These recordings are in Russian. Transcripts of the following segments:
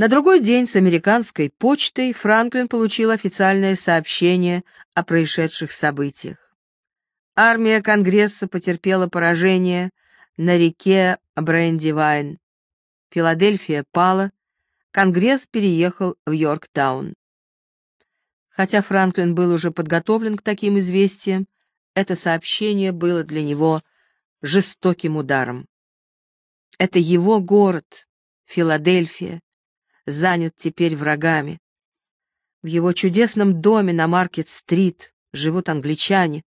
На другой день с американской почтой Франклин получил официальное сообщение о происшедших событиях. Армия Конгресса потерпела поражение на реке Брэндивайн. Филадельфия пала, Конгресс переехал в Йорктаун. Хотя Франклин был уже подготовлен к таким известиям, это сообщение было для него жестоким ударом. Это его город, Филадельфия, занят теперь врагами. В его чудесном доме на Маркет-стрит живут англичане.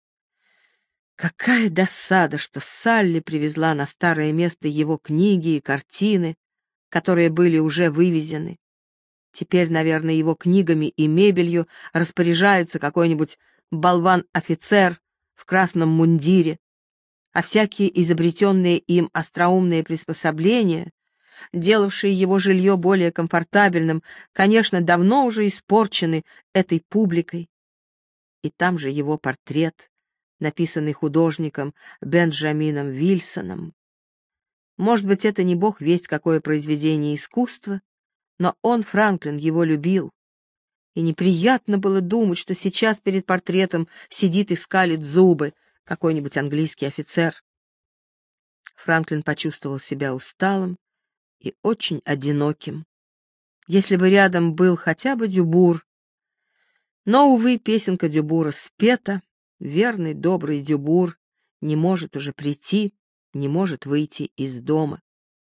Какая досада, что Салли привезла на старое место его книги и картины, которые были уже вывезены. Теперь, наверное, его книгами и мебелью распоряжается какой-нибудь болван-офицер в красном мундире, а всякие изобретенные им остроумные приспособления, делавшие его жилье более комфортабельным, конечно, давно уже испорчены этой публикой. И там же его портрет, написанный художником Бенджамином Вильсоном. Может быть, это не бог весть какое произведение искусства, но он, Франклин, его любил. И неприятно было думать, что сейчас перед портретом сидит и скалит зубы какой-нибудь английский офицер. Франклин почувствовал себя усталым и очень одиноким. Если бы рядом был хотя бы Дюбур. Но, увы, песенка Дюбура спета, верный, добрый Дюбур не может уже прийти, не может выйти из дома.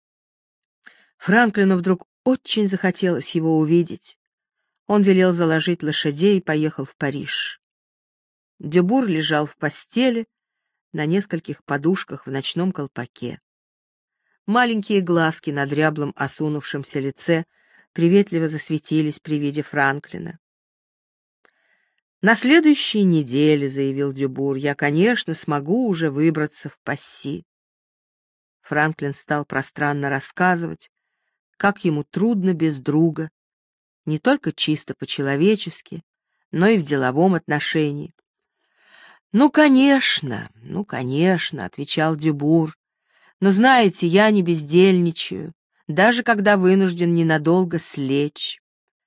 Франклину вдруг очень захотелось его увидеть. Он велел заложить лошадей и поехал в Париж. Дюбур лежал в постели на нескольких подушках в ночном колпаке. Маленькие глазки на дряблом осунувшемся лице приветливо засветились при виде Франклина. «На следующей неделе, — заявил Дюбур, — я, конечно, смогу уже выбраться в Пасси». Франклин стал пространно рассказывать, как ему трудно без друга, не только чисто по-человечески, но и в деловом отношении. «Ну, конечно, — отвечал Дюбур, — но, знаете, я не бездельничаю, даже когда вынужден ненадолго слечь.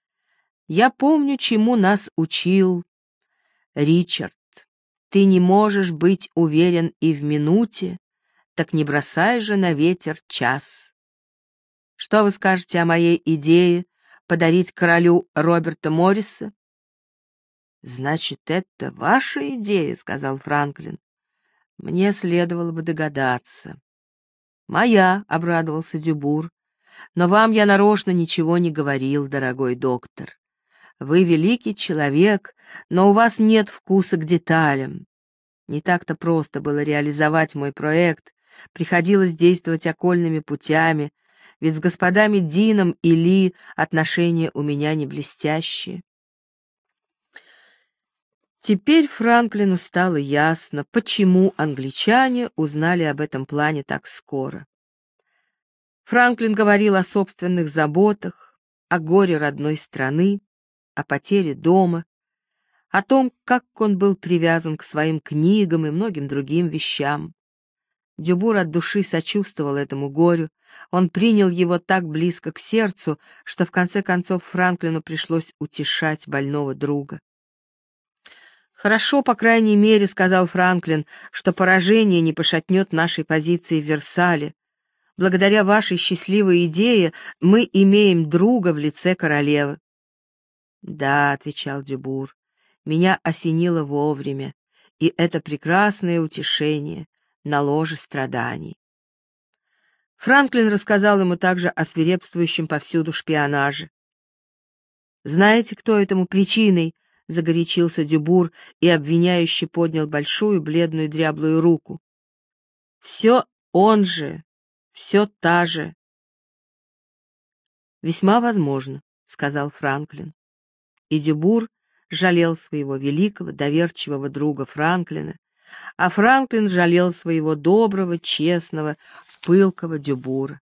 Я помню, чему нас учил Ричард. Ты не можешь быть уверен и в минуте, так не бросай же на ветер час. Что вы скажете о моей идее подарить королю Роберта Морриса?» «Значит, это ваша идея, — сказал Франклин. — Мне следовало бы догадаться». «Моя, — обрадовался Дюбур, — но вам я нарочно ничего не говорил, дорогой доктор. Вы великий человек, но у вас нет вкуса к деталям. Не так-то просто было реализовать мой проект, приходилось действовать окольными путями, ведь с господами Дином и Ли отношения у меня не блестящие». Теперь Франклину стало ясно, почему англичане узнали об этом плане так скоро. Франклин говорил о собственных заботах, о горе родной страны, о потере дома, о том, как он был привязан к своим книгам и многим другим вещам. Дюбур от души сочувствовал этому горю, он принял его так близко к сердцу, что в конце концов Франклину пришлось утешать больного друга. «Хорошо, по крайней мере, — сказал Франклин, — что поражение не пошатнет нашей позиции в Версале. Благодаря вашей счастливой идее мы имеем друга в лице королевы». «Да, — отвечал Дюбур, — меня осенило вовремя, и это прекрасное утешение на ложе страданий». Франклин рассказал ему также о свирепствующем повсюду шпионаже. «Знаете, кто этому причиной?» — загорячился Дюбур и обвиняюще поднял большую бледную дряблую руку. «Все он же, все та же». «Весьма возможно», — сказал Франклин. И Дюбур жалел своего великого, доверчивого друга Франклина, а Франклин жалел своего доброго, честного, пылкого Дюбура.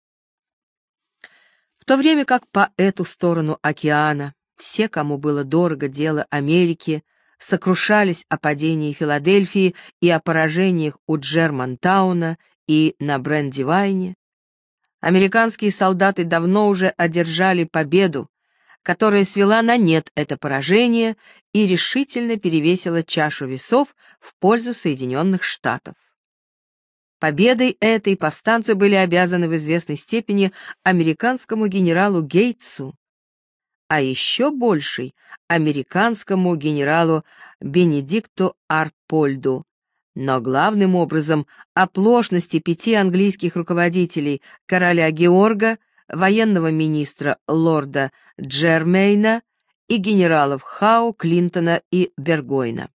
В то время как по эту сторону океана все, кому было дорого дело Америки, сокрушались о падении Филадельфии и о поражениях у Джермантауна и на Брэндивайне, Американские солдаты давно уже одержали победу, которая свела на нет это поражение и решительно перевесила чашу весов в пользу Соединенных Штатов. Победой этой повстанцы были обязаны в известной степени американскому генералу Гейтсу, а еще большей — американскому генералу Бенедикту Арпольду, но главным образом оплошности 5 английских руководителей: короля Георга, военного министра лорда Джермейна и генералов Хау, Клинтона и Бергойна.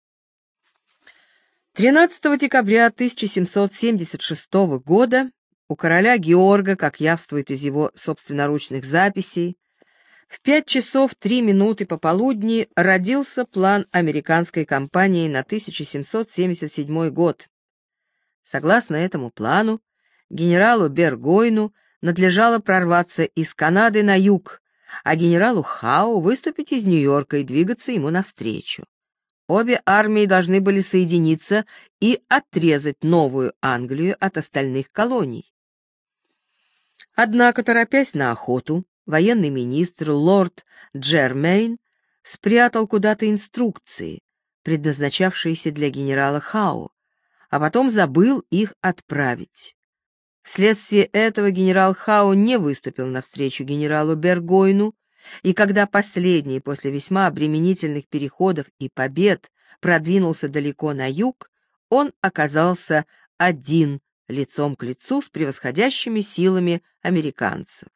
13 декабря 1776 года у короля Георга, как явствует из его собственноручных записей, в 5 часов 3 минуты пополудни родился план американской кампании на 1777 год. Согласно этому плану, генералу Бергойну надлежало прорваться из Канады на юг, а генералу Хау выступить из Нью-Йорка и двигаться ему навстречу. Обе армии должны были соединиться и отрезать Новую Англию от остальных колоний. Однако, торопясь на охоту, военный министр лорд Джермейн спрятал куда-то инструкции, предназначавшиеся для генерала Хау, а потом забыл их отправить. Вследствие этого генерал Хау не выступил навстречу генералу Бергойну, и когда последний после весьма обременительных переходов и побед продвинулся далеко на юг, он оказался один лицом к лицу с превосходящими силами американцев.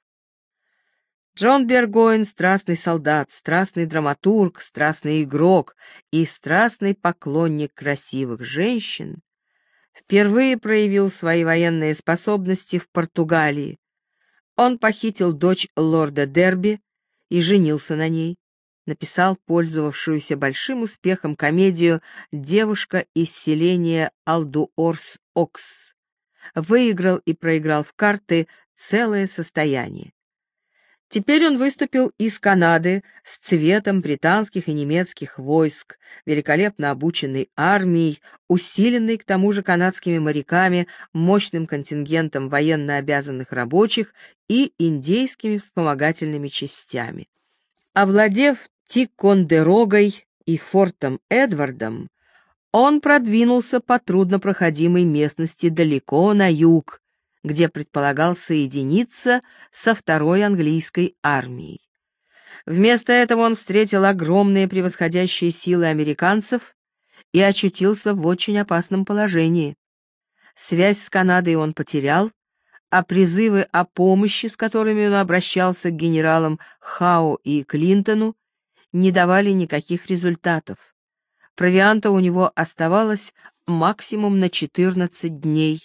Джон Бергойн — страстный солдат, страстный драматург, страстный игрок и страстный поклонник красивых женщин, впервые проявил свои военные способности в Португалии. Он похитил дочь лорда Дерби и женился на ней, написал пользовавшуюся большим успехом комедию «Девушка из селения Алдуорс-Окс», выиграл и проиграл в карты целое состояние. Теперь он выступил из Канады с цветом британских и немецких войск, великолепно обученной армией, усиленной к тому же канадскими моряками, мощным контингентом военно обязанных рабочих и индейскими вспомогательными частями. Овладев Тикондерогой и фортом Эдвардом, он продвинулся по труднопроходимой местности далеко на юг, где предполагал соединиться со второй английской армией. Вместо этого он встретил огромные превосходящие силы американцев и очутился в очень опасном положении. Связь с Канадой он потерял, а призывы о помощи, с которыми он обращался к генералам Хау и Клинтону, не давали никаких результатов. Провианта у него оставалось максимум на 14 дней.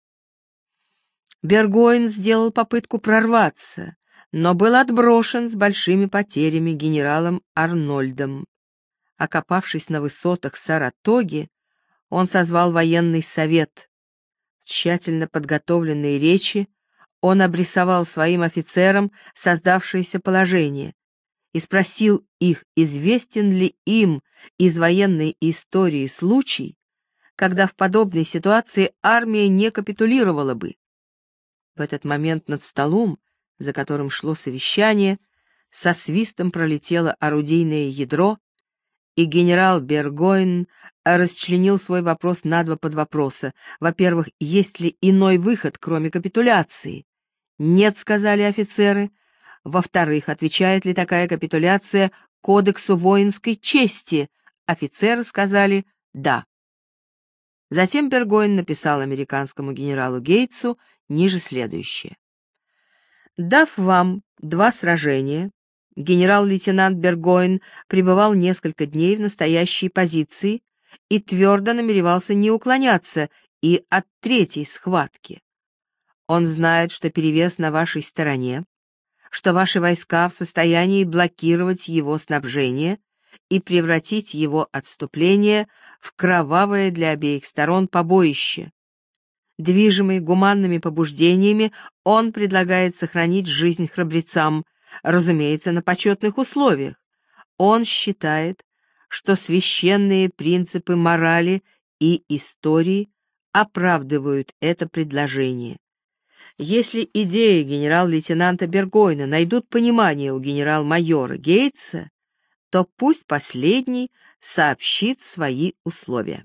Бергойн сделал попытку прорваться, но был отброшен с большими потерями генералом Арнольдом. Окопавшись на высотах Саратоги, он созвал военный совет. В тщательно подготовленной речи он обрисовал своим офицерам создавшееся положение и спросил их, известен ли им из военной истории случай, когда в подобной ситуации армия не капитулировала бы. В этот момент над столом, за которым шло совещание, со свистом пролетело орудийное ядро, и генерал Бергойн расчленил свой вопрос на 2 подвопроса. Во-первых, есть ли иной выход, кроме капитуляции? Нет, сказали офицеры. Во-вторых, отвечает ли такая капитуляция кодексу воинской чести? Офицеры сказали «да». Затем Бергойн написал американскому генералу Гейтсу ниже следующее. Дав вам 2 сражения, генерал-лейтенант Бергойн пребывал несколько дней в настоящей позиции и твердо намеревался не уклоняться и от 3-й схватки. Он знает, что перевес на вашей стороне, что ваши войска в состоянии блокировать его снабжение и превратить его отступление в кровавое для обеих сторон побоище. Движимый гуманными побуждениями, он предлагает сохранить жизнь храбрецам, разумеется, на почетных условиях. Он считает, что священные принципы морали и истории оправдывают это предложение. Если идеи генерал-лейтенанта Бергойна найдут понимание у генерал-майора Гейтса, то пусть последний сообщит свои условия.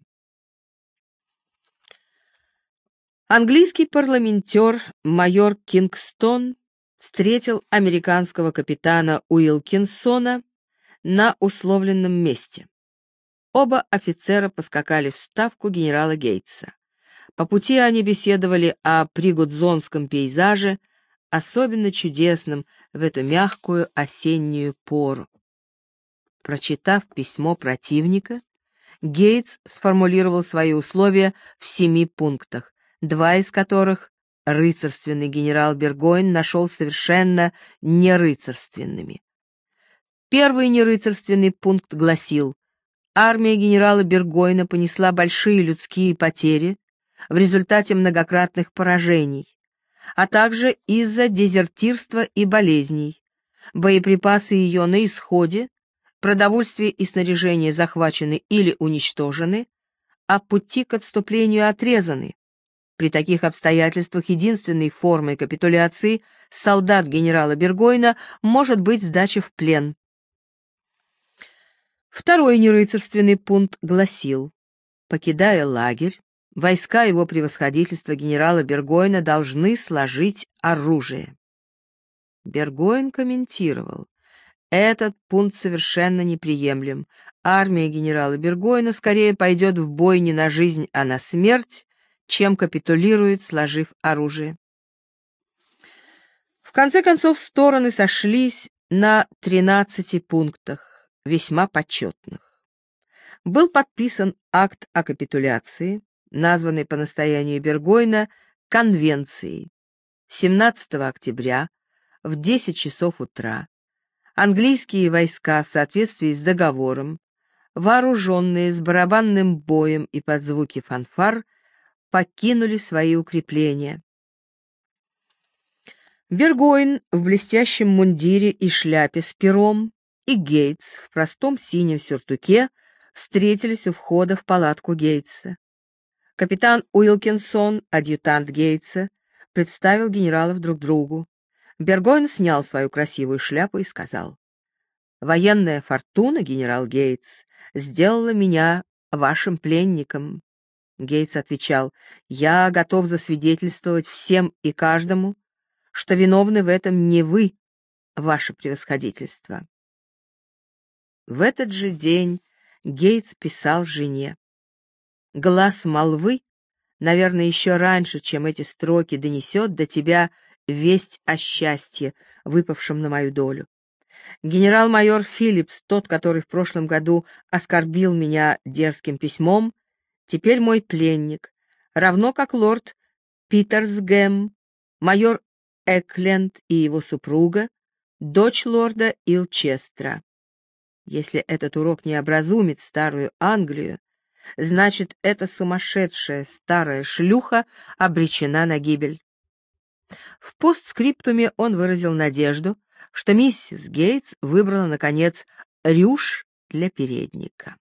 Английский парламентер майор Кингстон встретил американского капитана Уилкинсона на условленном месте. Оба офицера поскакали в ставку генерала Гейтса. По пути они беседовали о пригудзонском пейзаже, особенно чудесном в эту мягкую осеннюю пору. Прочитав письмо противника, Гейтс сформулировал свои условия в 7 пунктах, 2 из которых рыцарственный генерал Бергойн нашел совершенно нерыцарственными. Первый нерыцарственный пункт гласил: армия генерала Бергойна понесла большие людские потери в результате многократных поражений, а также из-за дезертирства и болезней. Боеприпасы ее на исходе, продовольствие и снаряжение захвачены или уничтожены, а пути к отступлению отрезаны. При таких обстоятельствах единственной формой капитуляции солдат генерала Бергойна может быть сдача в плен. Второй нерыцарственный пункт гласил: покидая лагерь, войска его превосходительства генерала Бергойна должны сложить оружие. Бергойн комментировал: этот пункт совершенно неприемлем. Армия генерала Бергойна скорее пойдет в бой не на жизнь, а на смерть, чем капитулирует, сложив оружие. В конце концов, стороны сошлись на 13 пунктах, весьма почетных. Был подписан акт о капитуляции, названный по настоянию Бергойна Конвенцией. 17 октября в 10 часов утра английские войска в соответствии с договором, вооруженные с барабанным боем и под звуки фанфар, покинули свои укрепления. Бергойн в блестящем мундире и шляпе с пером и Гейтс в простом синем сюртуке встретились у входа в палатку Гейтса. Капитан Уилкинсон, адъютант Гейтса, представил генералов друг другу. Бергойн снял свою красивую шляпу и сказал: «Военная фортуна, генерал Гейтс, сделала меня вашим пленником». Гейтс отвечал: «Я готов засвидетельствовать всем и каждому, что виновны в этом не вы, ваше превосходительство». В этот же день Гейтс писал жене: «Глаз молвы, наверное, еще раньше, чем эти строки, донесет до тебя весть о счастье, выпавшем на мою долю. Генерал-майор Филлипс, тот, который в прошлом году оскорбил меня дерзким письмом, теперь мой пленник, равно как лорд Питерсгэм, майор Экленд и его супруга, дочь лорда Илчестра. Если этот урок не образумит старую Англию, значит, эта сумасшедшая старая шлюха обречена на гибель». В постскриптуме он выразил надежду, что миссис Гейтс выбрала, наконец, рюш для передника.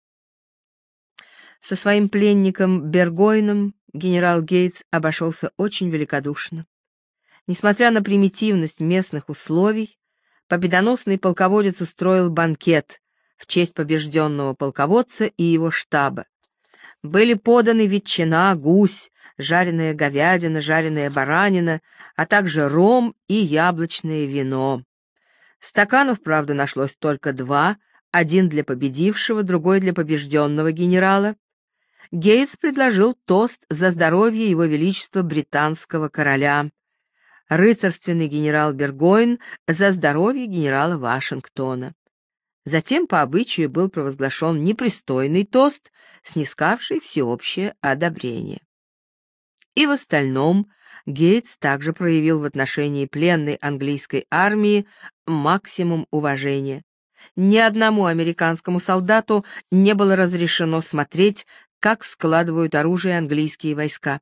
Со своим пленником Бергойном генерал Гейтс обошелся очень великодушно. Несмотря на примитивность местных условий, победоносный полководец устроил банкет в честь побежденного полководца и его штаба. Были поданы ветчина, гусь, жареная говядина, жареная баранина, а также ром и яблочное вино. Стаканов, правда, нашлось только 2, один для победившего, другой для побежденного генерала. Гейтс предложил тост за здоровье его величества британского короля. Рыцарственный генерал Бергойн за здоровье генерала Вашингтона. Затем по обычаю был провозглашен непристойный тост, снискавший всеобщее одобрение. И в остальном Гейтс также проявил в отношении пленной английской армии максимум уважения. Ни одному американскому солдату не было разрешено смотреть, как складывают оружие английские войска.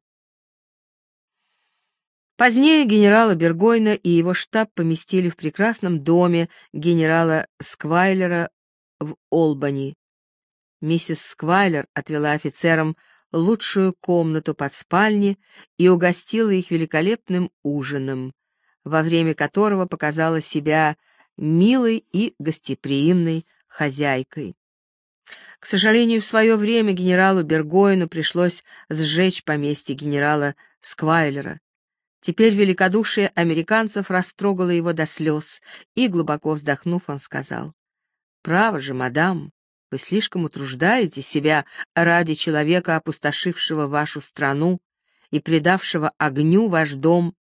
Позднее генерала Бергойна и его штаб поместили в прекрасном доме генерала Сквайлера в Олбани. Миссис Сквайлер отвела офицерам лучшую комнату под спальни и угостила их великолепным ужином, во время которого показала себя милой и гостеприимной хозяйкой. К сожалению, в свое время генералу Бергоину пришлось сжечь поместье генерала Сквайлера. Теперь великодушие американцев растрогало его до слез, и, глубоко вздохнув, он сказал: «Право же, мадам, вы слишком утруждаете себя ради человека, опустошившего вашу страну и предавшего огню ваш дом